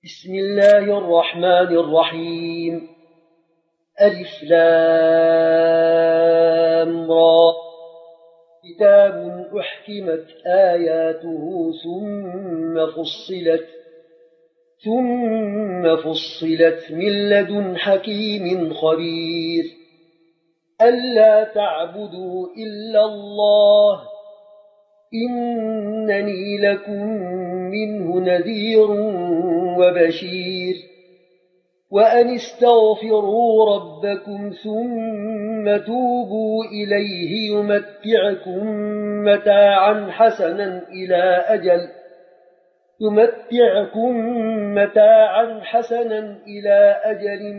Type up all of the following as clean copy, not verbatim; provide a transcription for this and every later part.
بسم الله الرحمن الرحيم. ألف لام را. كتاب أحكمت آياته ثم فصلت من لدن حكيم خبير. ألا تعبدوا إلا الله إنني لكم منه نذير وبشير. وأن استغفروا ربكم ثم توبوا إليه يمتعكم متاعا حسنا إلى أجل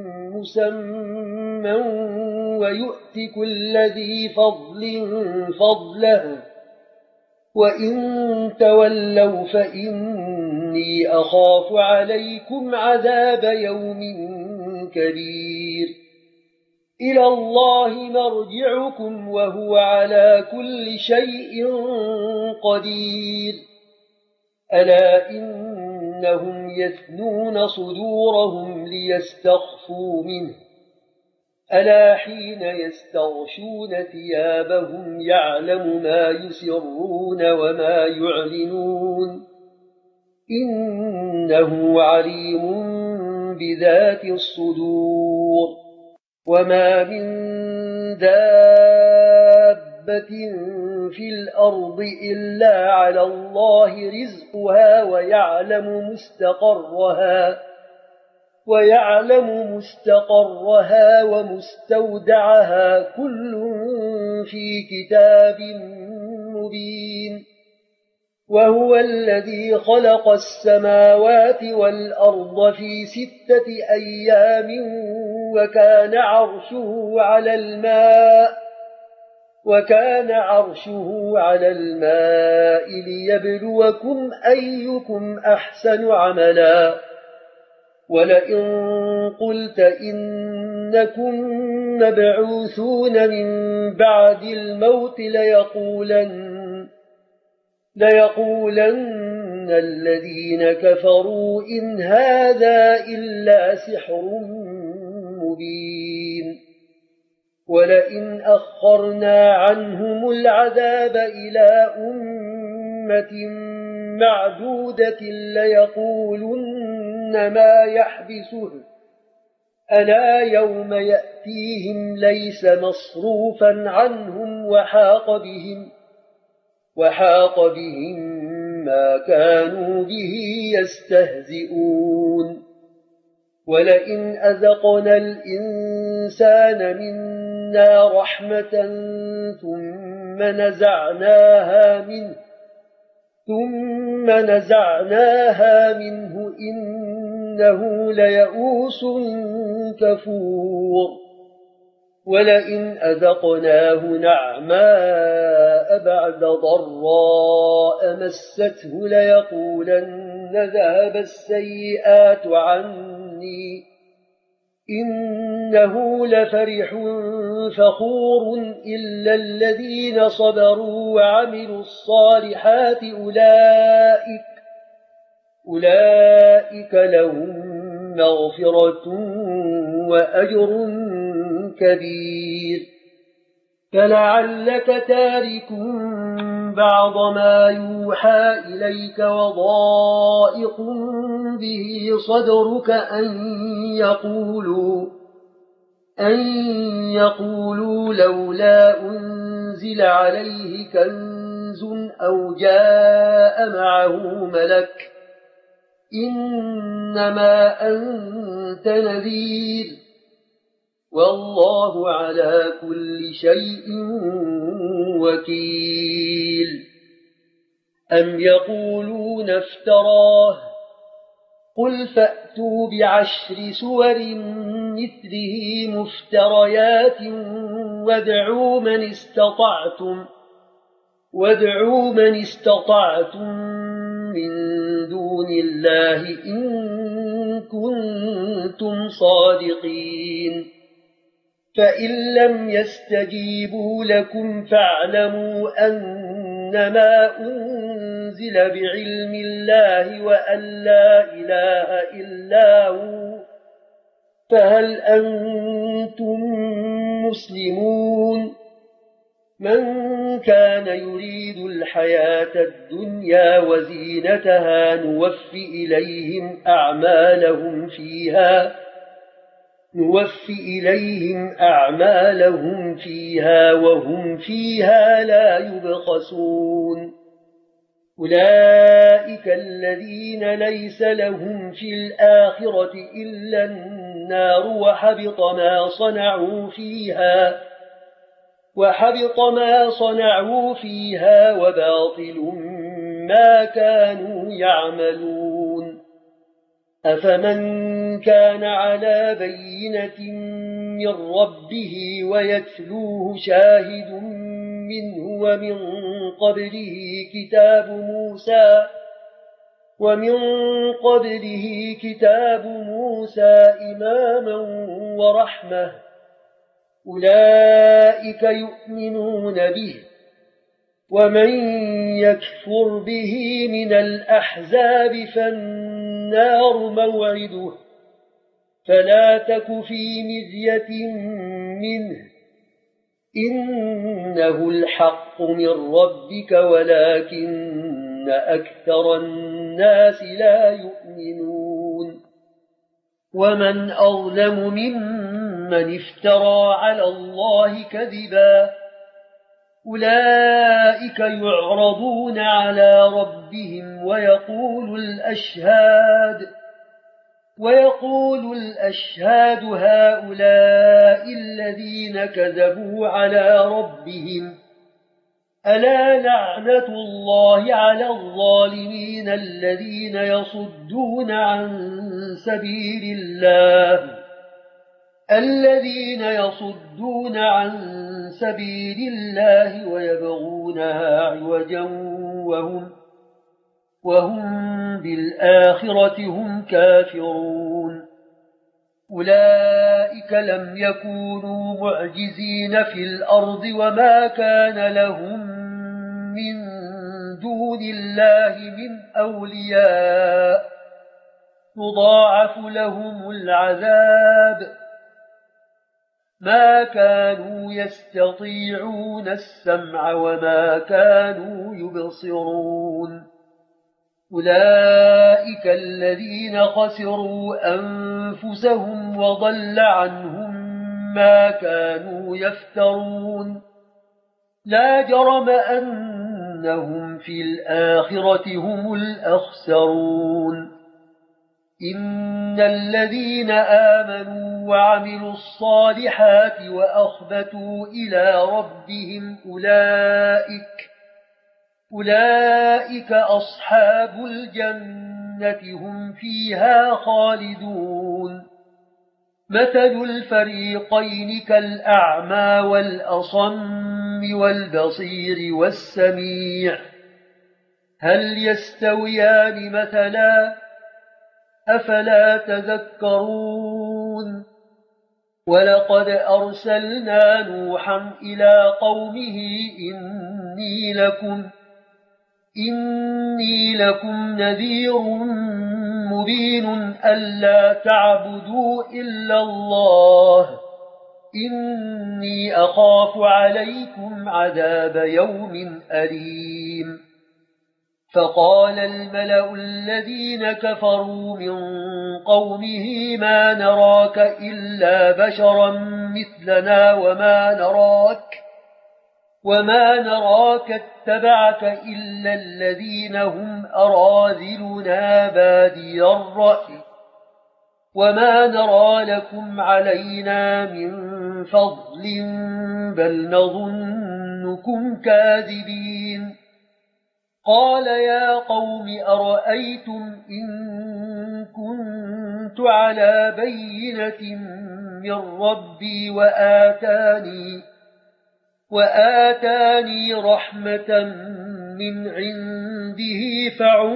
مسمى ويؤت كل ذي فضل فضله وإن تولوا فإني أخاف عليكم عذاب يوم كبير. إلى الله مرجعكم وهو على كل شيء قدير. ألا إنهم يثنون صدورهم ليستخفوا منه ألا حين يستغشون ثيابهم يعلم ما يسرون وما يعلنون إنه عليم بذات الصدور. وما من دابة في الأرض إلا على الله رزقها ويعلم مستقرها ومستودعها كل في كتاب مبين. وهو الذي خلق السماوات والأرض في 6 أيام وكان عرشه على الماء ليبلوكم أيكم أحسن عملا. ولئن قلت إنكم مبعوثون من بعد الموت ليقولن الذين كفروا إن هذا إلا سحر مبين. ولئن أخرنا عنهم العذاب إلى أمة معدودة ليقولن ما يحبسه ألا يوم يأتيهم ليس مصروفا عنهم وحاق بهم ما كانوا به يستهزئون. ولئن أذقنا الإنسان منا رحمة ثم نزعناها منه إنه ليئوس كفور. ولئن أذقناه نعماء بعد ضراء مسته ليقولن ذهب السيئات عني إنه لفرح فخور. إلا الذين صبروا وعملوا الصالحات أولئك لهم مغفرة وأجر كبير. فلعلك تارك بعض ما يوحى إليك وضائق به صدرك أن يقولوا لولا أنزل عليه كنز أو جاء معه ملك إنما أنت نذير والله على كل شيء وكيل. أم يقولون افتراه قل فأتوا ب10 سور مثله مفتريات وادعوا من استطعتم من دون الله إن كنتم صادقين. فإن لم يستجيبوا لكم فاعلموا أن إنما أنزل بعلم الله وأن لا إله إلا هو فهل أنتم مسلمون من كان يريد الحياة الدنيا وزينتها نوفي إليهم أعمالهم فيها وهم فيها لا يبخسون أولئك الذين ليس لهم في الآخرة إلا النار وحبط ما صنعوا فيها وباطل ما كانوا يعملون أفمن كان على بينة من ربه ويتلوه شاهد منه ومن قبله كتاب موسى إماما ورحمة أولئك يؤمنون به ومن يكفر به من الأحزاب فالنار موعده فلا تك في مرية منه إنه الحق من ربك ولكن أكثر الناس لا يؤمنون ومن أظلم ممن افترى على الله كذبا أولئك يعرضون على ربهم ويقول الأشهاد هؤلاء الذين كذبوا على ربهم ألا لعنة الله على الظالمين الذين يصدون عن سبيل الله ويبغونها عوجا وهم بالآخرة هم كافرون أولئك لم يكونوا معجزين في الأرض وما كان لهم من دون الله من أولياء يضاعف لهم العذاب ما كانوا يستطيعون السمع وما كانوا يبصرون أولئك الذين خسروا أنفسهم وضل عنهم ما كانوا يفترون لا جرم أنهم في الآخرة هم الأخسرون إن الذين آمنوا وعملوا الصالحات وأخبتوا إلى ربهم أولئك أصحاب الجنة هم فيها خالدون مثل الفريقين كالأعمى والأصم والبصير والسميع هل يستويان مثلا أفلا تذكرون ولقد أرسلنا نوحا إلى قومه إني لكم نذير مبين ألا تعبدوا إلا الله إني أخاف عليكم عذاب يوم أليم فقال الملأ الذين كفروا من قومه ما نراك إلا بشرا مثلنا وما نراك اتبعك إلا الذين هم أراذلنا بادي الرأي وما نرى لكم علينا من فضل بل نظنكم كاذبين قال يا قوم أرأيتم إن كنت على بينة من ربي وآتاني رحمة من عنده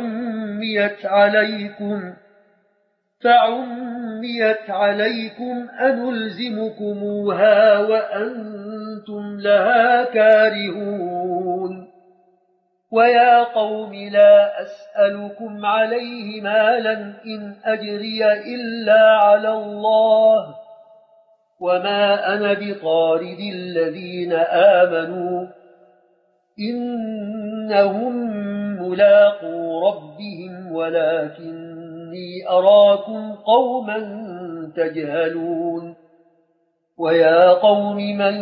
فعميت عليكم أنلزمكموها وأنتم لها كارهون ويا قوم لا أسألكم عليه مالا إن أجري إلا على الله وما أنا بطارد الذين آمنوا إنهم ملاقو ربهم ولكني أراكم قوما تجهلون ويا قوم من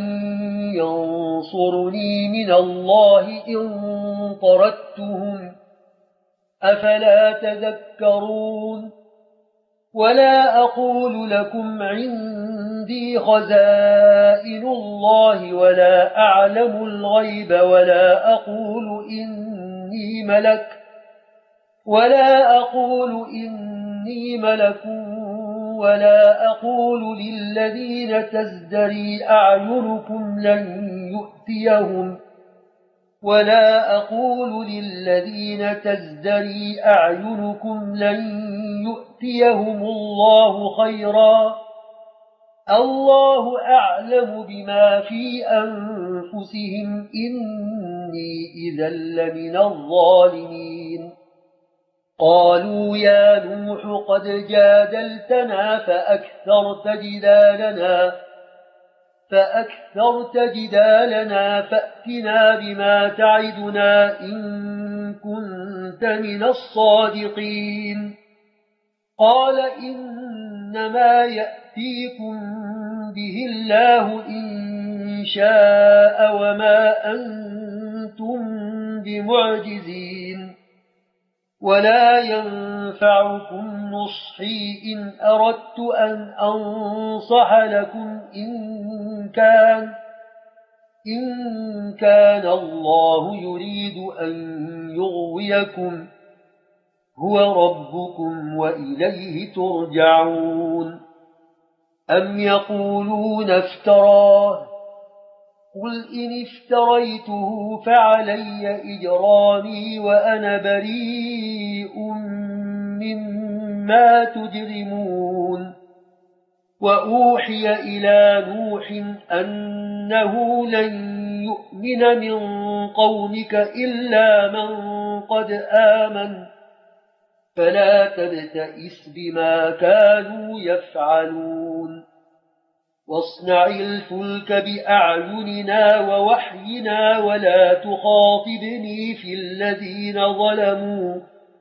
ينصرني من الله إن طردتهم أفلا تذكرون ولا أقول لكم عندي خزائن الله ولا أعلم الغيب ولا أقول إني ملك ولا أقول للذين تزدري أعينكم لن يؤتيهم الله خيرا الله أعلم بما في أنفسهم إني إذا لمن الظالمين قالوا يا نوح قد جادلتنا فأكثرت جدالنا فأتنا بما تعدنا إن كنت من الصادقين قال إنما يأتيكم به الله إن شاء وما أنتم بمعجزين ولا ينفعكم نصحي إن أردت أن أنصح لكم إن كان الله يريد أن يغويكم هو ربكم وإليه ترجعون أم يقولون افتراه قل إن افتريته فعلي إجرامي وأنا بريء مما تجرمون وأوحي إلى نوح أنه لن يؤمن من قومك إلا من قد آمن فلا تبتئس بما كانوا يفعلون واصنع الفلك بأعيننا ووحينا ولا تخاطبني في الذين ظلموا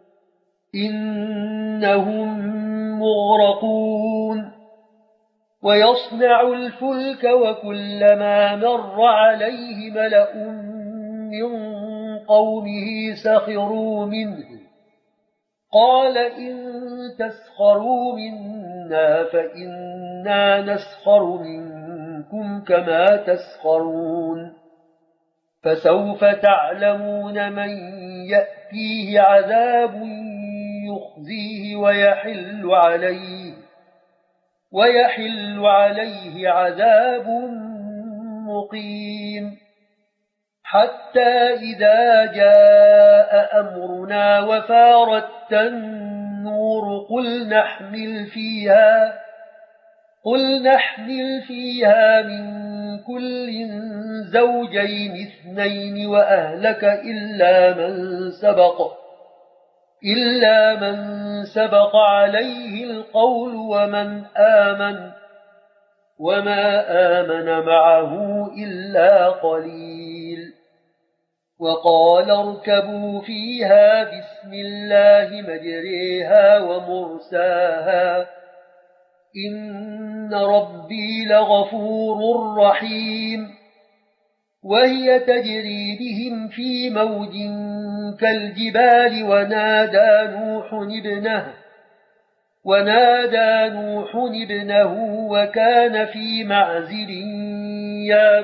إنهم مغرقون ويصنع الفلك وكلما مر عليه ملأ من قومه سخروا منه قال إن تسخروا منا فإنا نسخر منكم كما تسخرون فسوف تعلمون من يأتيه عذاب يخزيه ويحل عليه عذاب مقيم حتى إذا جاء أمرنا وفارت النور قل نحمل فيها من كل زوجين اثنين وأهلك إلا من سبق عليه القول ومن آمن وما آمن معه إلا قليل وقال اركبوا فيها بسم الله مجريها ومرساها إن ربي لغفور رحيم وهي تجري بهم في موج كالجبال ونادى نوح ابنه وكان في معزل يا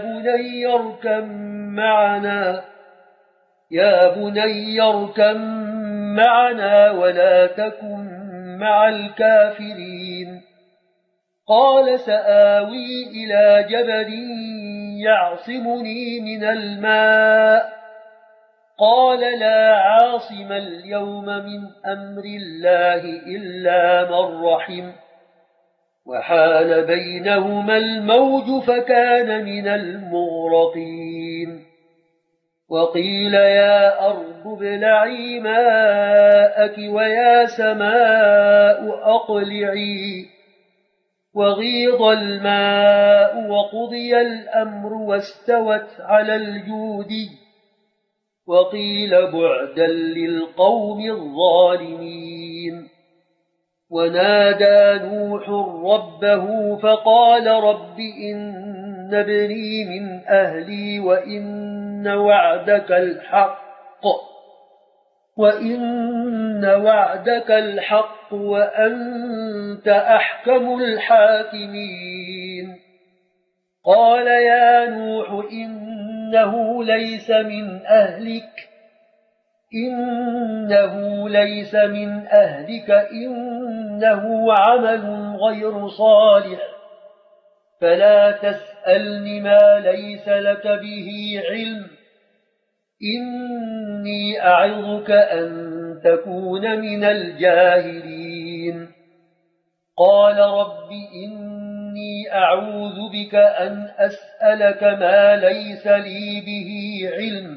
بني اركب معنا ولا تكن مع الكافرين قال سآوي إلى جبل يعصمني من الماء قال لا عاصم اليوم من أمر الله إلا من رحم وحال بينهما الموج فكان من المغرقين وقيل يا أرض ابلعي ماءك ويا سماء أقلعي وغيض الماء وقضي الأمر واستوت على الجود وقيل بعدا للقوم الظالمين ونادى نوح ربه فقال رب إن ابني من أهلي وإن وعدك الحق وأنت أحكم الحاكمين قال يا نوح إنه ليس من أهلك إنه عمل غير صالح فلا تسألني ما ليس لك به علم إني أعظك أن تكون من الجاهلين قال رب إني أعوذ بك أن أسألك ما ليس لي به علم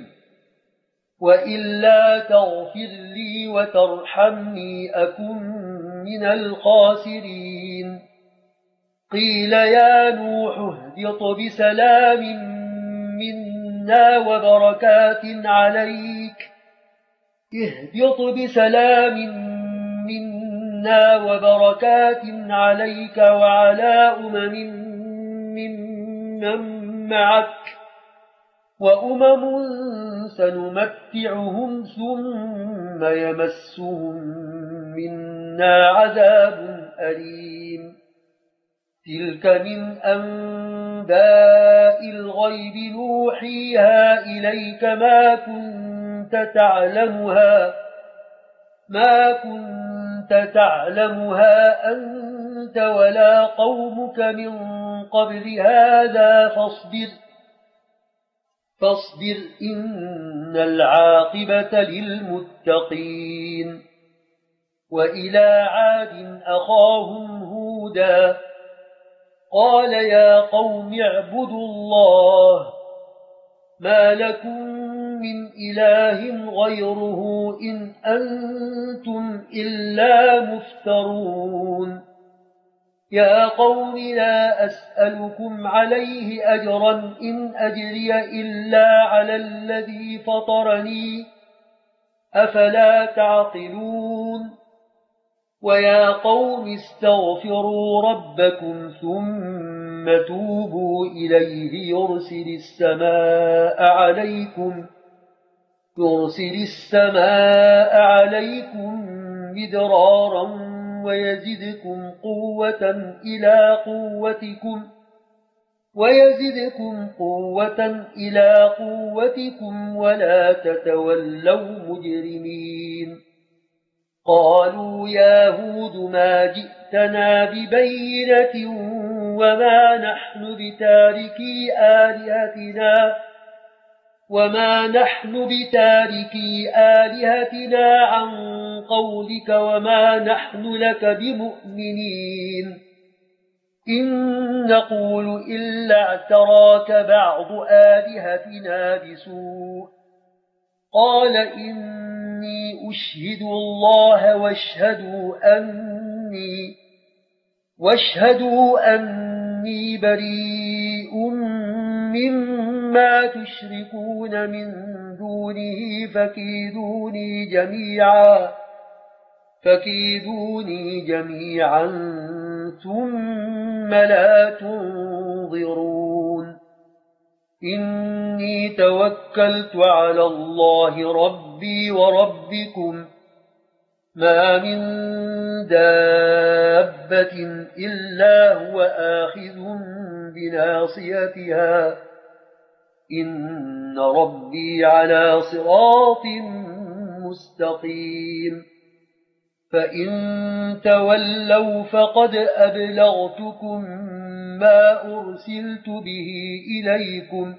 وإلا تغفر لي وترحمني أكن من الخاسرين قيل يا نوح اهبط بسلام منا وبركات عليك وعلى ممن معك وأمم سنمتعهم ثم يمسهم منا عذاب أليم تلك من أنباء الغيب نوحيها إليك ما كنت تعلمها أنت ولا قومك من قبل هذا فاصبر إن العاقبة للمتقين وإلى عاد أخاهم هودا قال يا قوم اعبدوا الله ما لكم من إله غيره إن أنتم إلا مفترون يا قوم لا أسألكم عليه أجرا إن أجري إلا على الذي فطرني أفلا تعقلون ويا قوم استغفروا ربكم ثم توبوا إليه يرسل السماء عليكم مدرارا ويزدكم قوة إلى قوتكم ولا تتولوا مجرمين قالوا يا هود ما جئتنا ببينة وما نحن بتاركي آلهتنا عن قولك وما نحن لك بمؤمنين إن نقول إلا اعتراك بعض آلهتنا بسوء قال إني أشهد الله واشهدوا أني بريء مما تشركون من دونه فكيدوني جميعا ثم لا تنظرون إني توكلت على الله ربي وربكم ما من دابة إلا هو آخذ بناصيتها إن ربي على صراط مستقيم فإن تولوا فقد أبلغتكم ما أرسلت به إليكم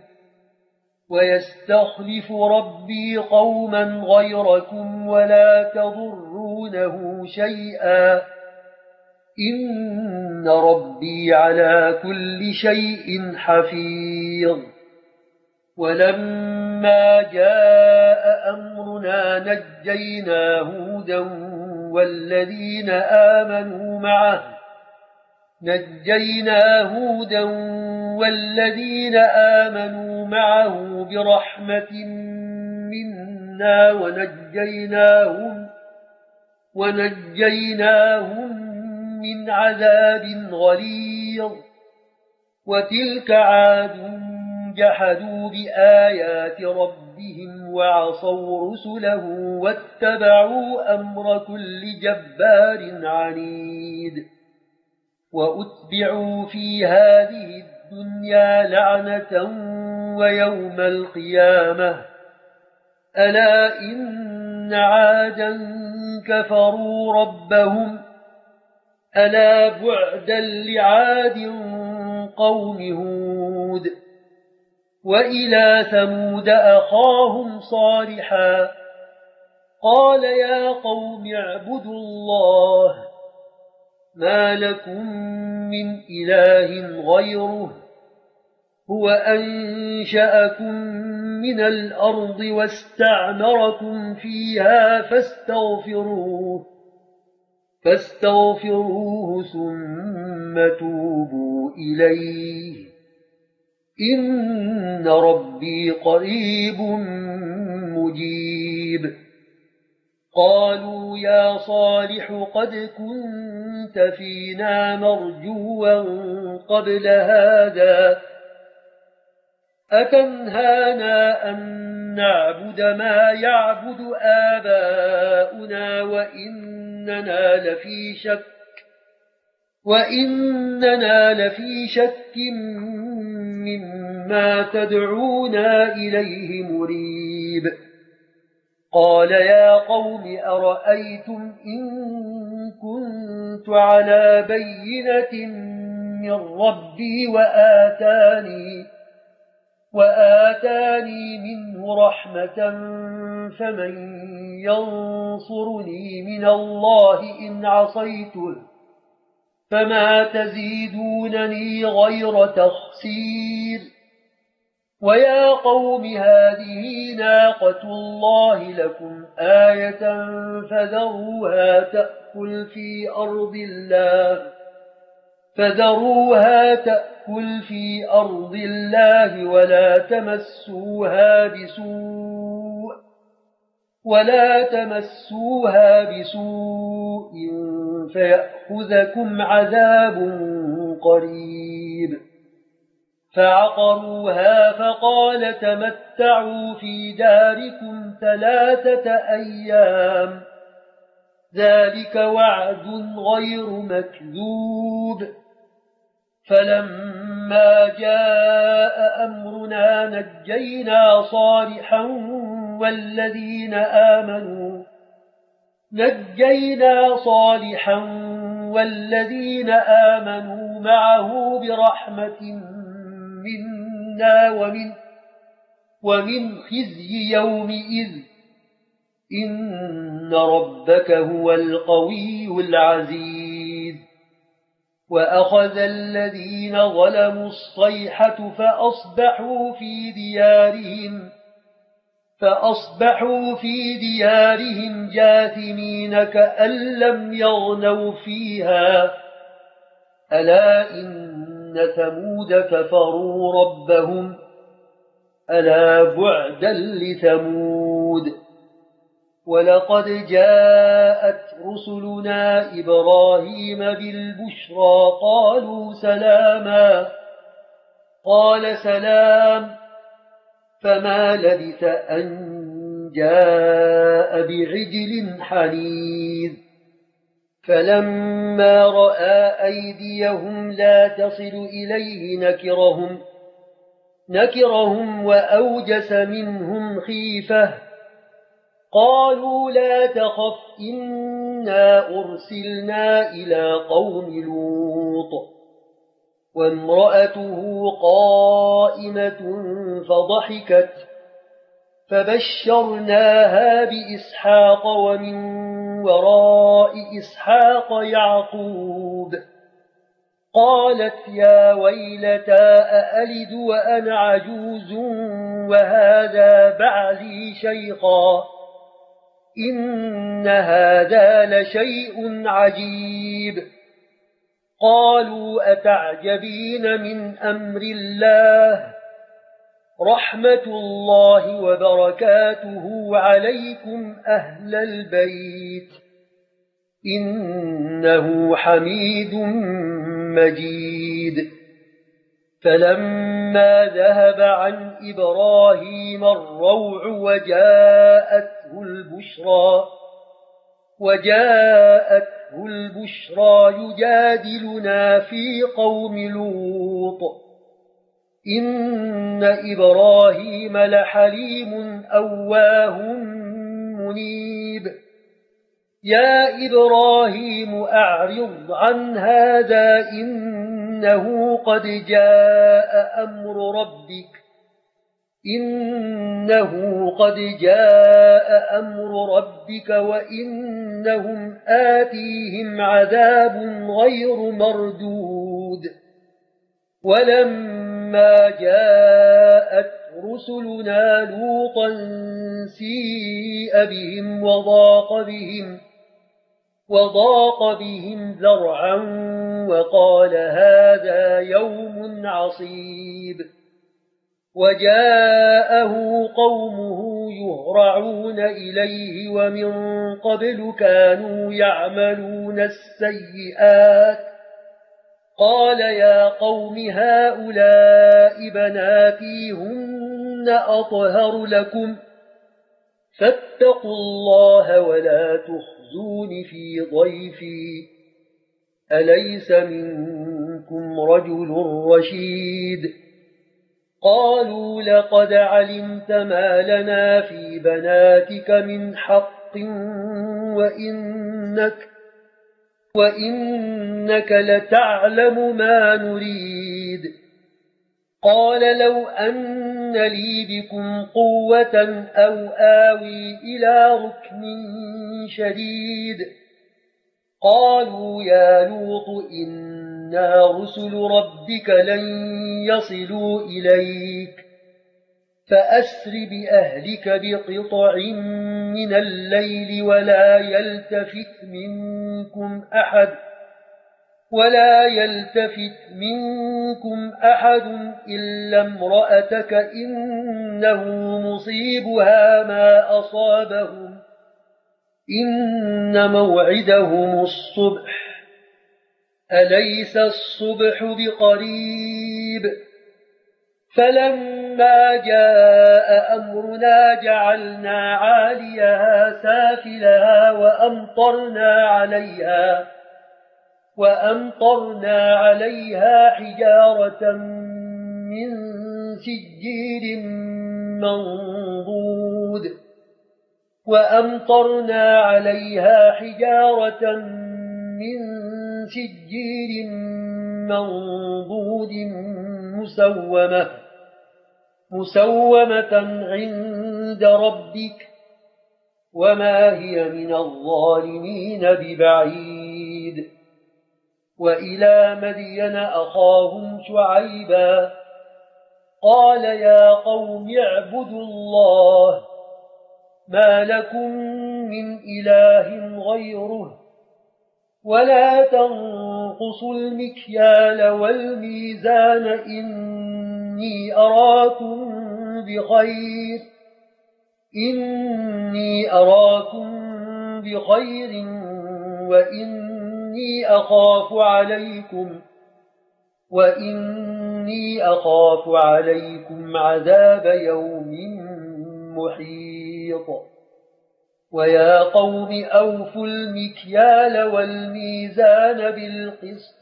ويستخلف ربي قوما غيركم ولا تضرونه شيئا إن ربي على كل شيء حفيظ ولما جاء أمرنا نجينا هودا والذين آمنوا معه برحمة منا ونجيناهم من عذاب غليظ. وتلك عاد جحدوا بآيات ربهم وعصوا رسله واتبعوا أمر كل جبار عنيد. وأتبعوا في هذه الدنيا لعنة ويوم القيامة ألا إن عادا كفروا ربهم ألا بعدا لعاد قوم هود. وإلى ثمود أخاهم صالحا قال يا قوم اعبدوا الله ما لكم من إله غيره هو أنشأكم من الأرض واستعمركم فيها فاستغفروه ثم توبوا إليه إن ربي قريب مجيب. قالوا يا صالح قد كنت فينا مرجوا قبل هذا أتنهانا أن نعبد ما يعبد آباؤنا وإننا لفي شك مما تدعونا إليه مريب. قال يا قوم أرأيتم إن كنت على بينة من ربي وآتاني منه رحمة فمن ينصرني من الله إن عصيته فما تزيدونني غير تخسير. ويا قوم هذه ناقة الله لكم آية فذروها تأكل في أرض الله ولا تمسوها بسوء فيأخذكم عذاب قريب. فعقروها فقال تمتعوا في داركم 3 أيام ذلك وعد غير مكذوب. فلما جاء أمرنا نجينا صالحا والذين آمنوا معه برحمة منا ومن خزي يومئذ إن ربك هو القوي العزيز. وأخذ الذين ظلموا الصيحة فأصبحوا في ديارهم جاثمين كأن لم يغنوا فيها ألا إن ثمود كفروا ربهم ألا بعدا لثمود. ولقد جاءت رسلنا إبراهيم بالبشرى قالوا سلاما قال سلام فما لبث أن جاء بعجل حنيذ. فلما رأى أيديهم لا تصل إليه نكرهم وأوجس منهم خيفة قالوا لا تخف إنا أرسلنا إلى قوم لوط. وامرأته قائمة فضحكت فبشرناها بإسحاق ومن وراء إسحاق يعقوب قالت يا ويلتى أألد وأنا عجوز وهذا بعلي شيخا إن هذا لشيء عجيب قالوا أتعجبين من أمر الله رحمة الله وبركاته عليكم أهل البيت إنه حميد مجيد فلما ذهب عن إبراهيم الروع وجاءته البشرى يجادلنا في قوم لوط إن إبراهيم لحليم أواه منيب يا إبراهيم أعرض عن هذا إنه قد جاء أمر ربك وإنهم آتيهم عذاب غير مردود ولما جاءت رسلنا لوطا سيء بهم وضاق بهم ذرعا وقال هذا يوم عصيب وجاءه قومه يهرعون إليه ومن قبل كانوا يعملون السيئات قال يا قوم هؤلاء بناتي هن أطهر لكم فاتقوا الله ولا تخزون في ضيفي أليس منكم رجل رشيد قالوا لقد علمت ما لنا في بناتك من حق وإنك لتعلم ما نريد قال لو أن لي بكم قوة أو آوي إلى ركن شديد قالوا يا لوط إنا رسل ربك لن يصلوا إليك فأسر بأهلك بقطع من الليل ولا يلتفت منكم أحد إلا امرأتك إنه مصيبها ما أصابهم إن موعدهم الصبح أليس الصبح بقريب فلما جاء أمرنا جعلنا عاليها سافلها وأمطرنا عليها حجارة من سجيل منضود مسومة عند ربك وما هي من الظالمين ببعيد وإلى مدين أخاهم شعيبا قال يا قوم اعبدوا الله ما لكم من إله غيره ولا تنقصوا المكيال والميزان إني أراكم بخير وإني أخاف عليكم عذاب يوم محيط ويا قوم أوفوا المكيال والميزان بالقسط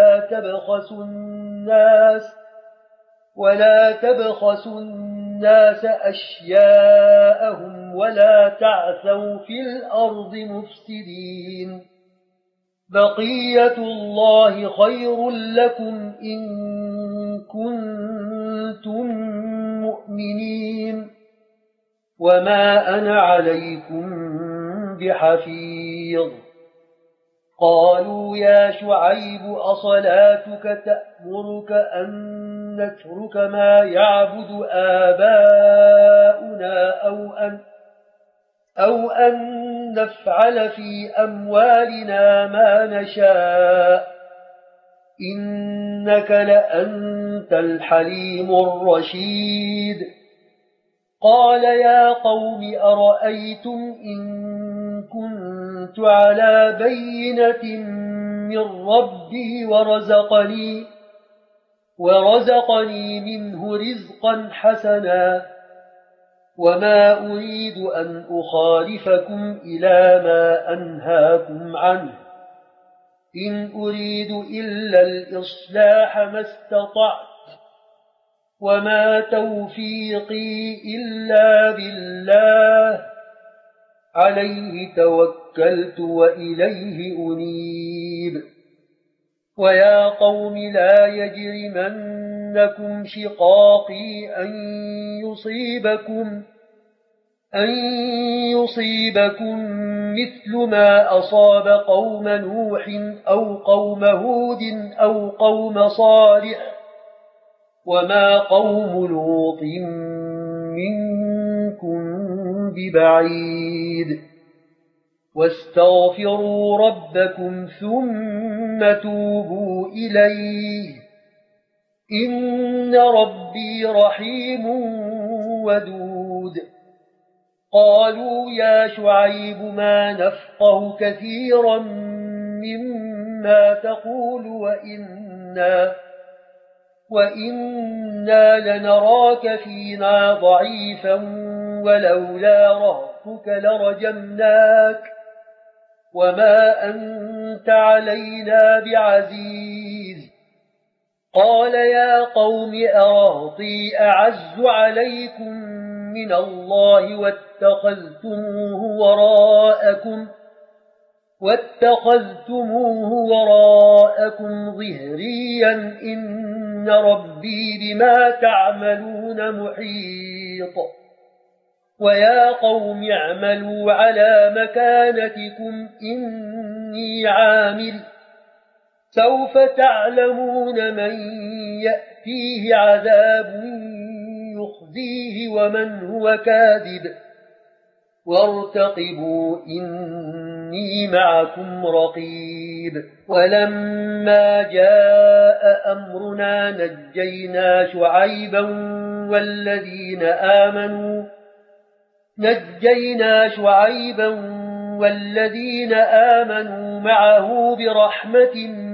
ولا تبخسوا الناس أشياءهم ولا تعثوا في الأرض مفسدين بقية الله خير لكم إن كنتم مؤمنين وما أنا عليكم بحفيظ قالوا يا شعيب أصلاتك تأمرك أن نترك ما يعبد آباؤنا أو أن نفعل في أموالنا ما نشاء إنك لأنت الحليم الرشيد قال يا قوم أرأيتم إن كنت على بينة من ربي ورزقني منه رزقا حسنا وما أريد أن أخالفكم إلى ما أنهاكم عنه إن أريد إلا الإصلاح ما استطعت وما توفيقي إلا بالله عليه توكلت وإليه أنيب ويا قوم لا يجرمنكم شقاقي أن يصيبكم مثل ما أصاب قوم نوح أو قوم هود أو قوم صالح وما قوم لوط منكم ببعيد واستغفروا ربكم ثم توبوا إليه إن ربي رحيم ودود قالوا يا شعيب ما نفقه كثيرا مما تقول وإنا لنراك فينا ضعيفا ولولا رهطك لرجمناك وما أنت علينا بعزيز قال يا قوم أرهطي أعز عليكم من الله واتخذتموه وراءكم ظهريا إن ربي بما تعملون محيط ويا قوم اعملوا على مكانتكم إني عامل سوف تعلمون من يأتيه عذاب يخزيه ومن هو كاذب وارتقبوا إني معكم رقيب ولما جاء أمرنا نجينا شعيبا والذين آمنوا معه برحمة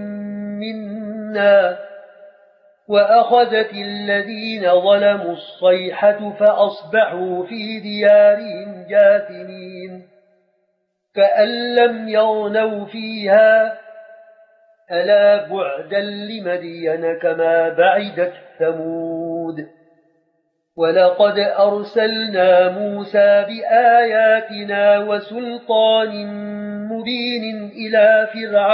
منا وأخذت الذين ظلموا الصيحة فأصبحوا في ديارهم جاثمين كأن لم يغنوا فيها ألا بعدا لمدين كما بعدت ثمود ولقد أرسلنا موسى بآياتنا وسلطان مبين إلى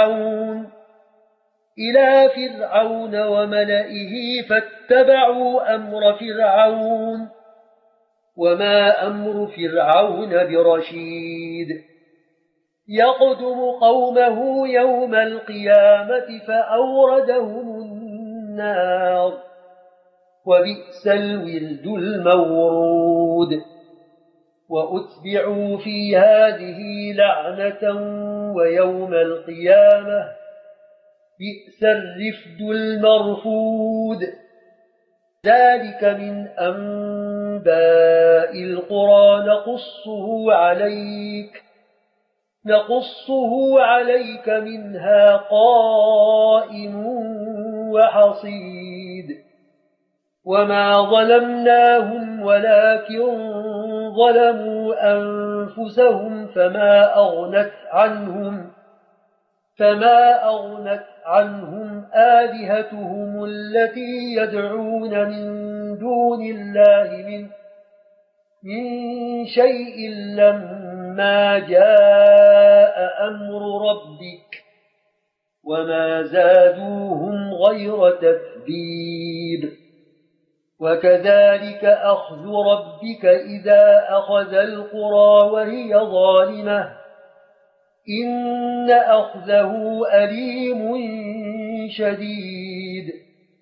فرعون وملئه فاتبعوا أمر فرعون وما أمر فرعون برشيد يقدم قومه يوم القيامة فأوردهم النار وبئس الورد المورود وأتبعوا في هذه لعنة ويوم القيامة بئس الرفد المرفود ذلك من أنباء القرى نقصه عليك منها قائم وحصيد وما ظلمناهم ولكن ظلموا أنفسهم فما أغنت عنهم آلهتهم التي يدعون من دون الله من شيء لما جاء أمر ربك وما زادوهم غير تتبيب وكذلك أخذ ربك إذا أخذ القرى وهي ظالمة إن أخذه أليم شديد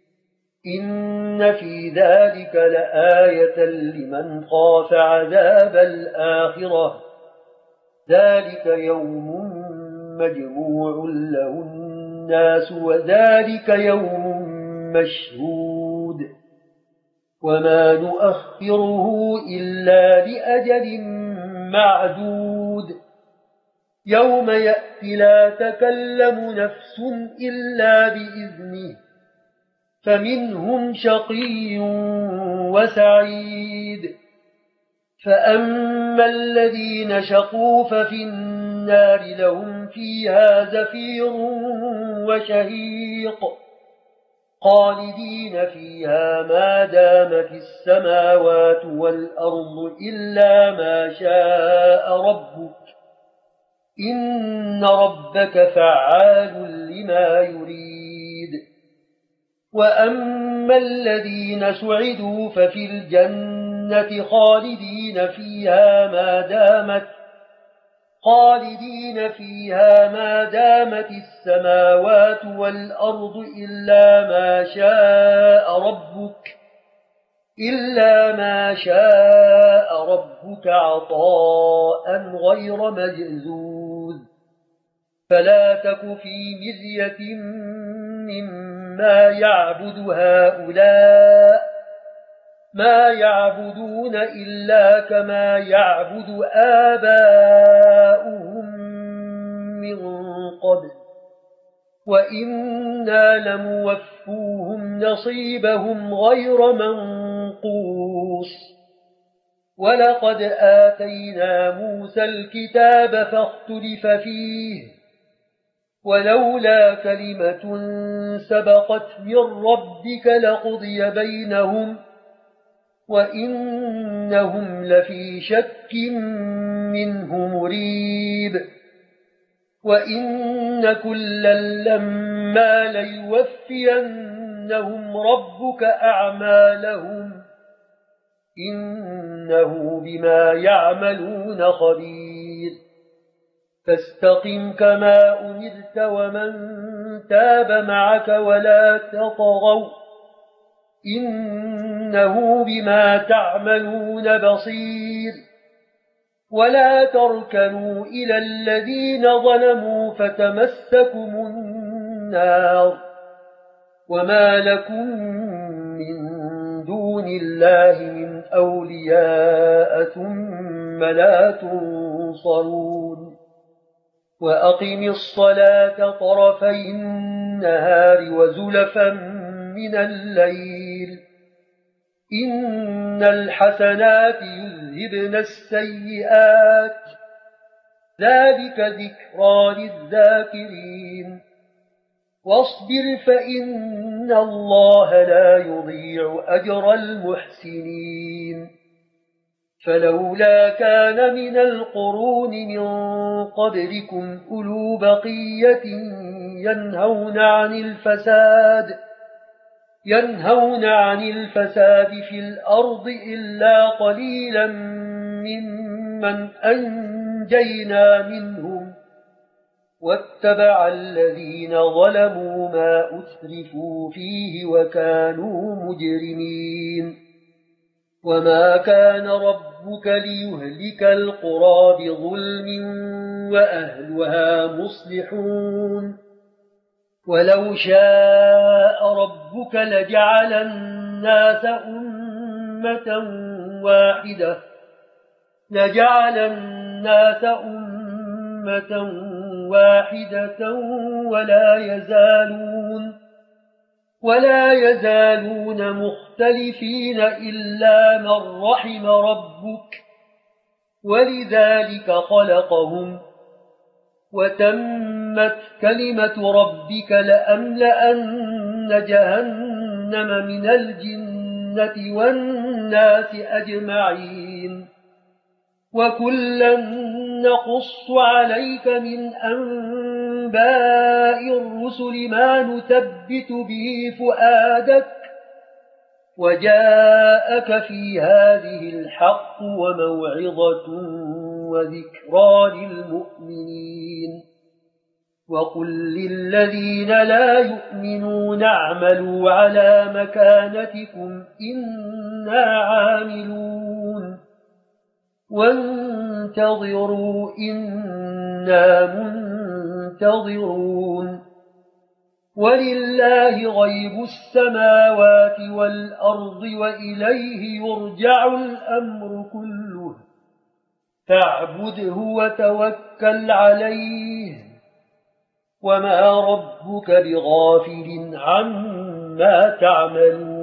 إن في ذلك لآية لمن خاف عذاب الآخرة ذلك يوم مجموع له الناس وذلك يوم مشهود وما نؤخره إلا لأجل معدود يوم يأتي لا تكلم نفس إلا بإذنه فمنهم شقي وسعيد فأما الذين شقوا ففي النار لهم فيها زفير وشهيق خالدين فيها ما دامت السماوات والأرض إلا ما شاء ربك إن ربك فعال لما يريد وأما الذين سعدوا ففي الجنة خالدين فيها ما دامت السماوات والأرض إلا ما شاء ربك عطاء غير مجذوذ فلا تك في مرية مما يعبد هؤلاء ما يعبدون إلا كما يعبد آباؤهم من قبل وإنا لموفوهم نصيبهم غير منقوص ولقد آتينا موسى الكتاب فاختلف فيه ولولا كلمة سبقت من ربك لقضي بينهم وإنهم لفي شك منه مريب وإن كلا لما ليوفينهم ربك أعمالهم إنه بما يعملون خبير فاستقم كما أمرت ومن تاب معك ولا تطغوا إنه بما تعملون بصير ولا تركنوا إلى الذين ظلموا فتمسكم النار وما لكم من دون الله من أولياء ثم لا تنصرون وأقم الصلاة طرفي النهار وزلفا من الليل إن الحسنات يذهبن السيئات ذلك ذكرى للذاكرين واصبر فإن الله لا يضيع أجر المحسنين فلولا كان من القرون من قبلكم أولو بقية ينهون عن الفساد في الأرض إلا قليلا ممن أنجينا منهم واتبع الذين ظلموا ما أسرفوا فيه وكانوا مجرمين وما كان ربك ليهلك القرى بظلم وأهلها مصلحون ولو شاء ربك لجعل الناس أمة واحدة ولا يزالون مختلفين إلا من رحم ربك ولذلك خلقهم وتمت كلمة ربك لأملأن جهنم من الجنة والناس أجمعين وكلا نقص عليك من أنباء الرسل ما نثبت به فؤادك وجاءك في هذه الحق وموعظة وذكرى للمؤمنين وقل للذين لا يؤمنون اعملوا على مكانتكم إنا عاملون وانتظروا إنا منتظرون ولله غيب السماوات والأرض وإليه يرجع الأمر كله فاعبده وتوكل عليه وما ربك بغافل عما تعملون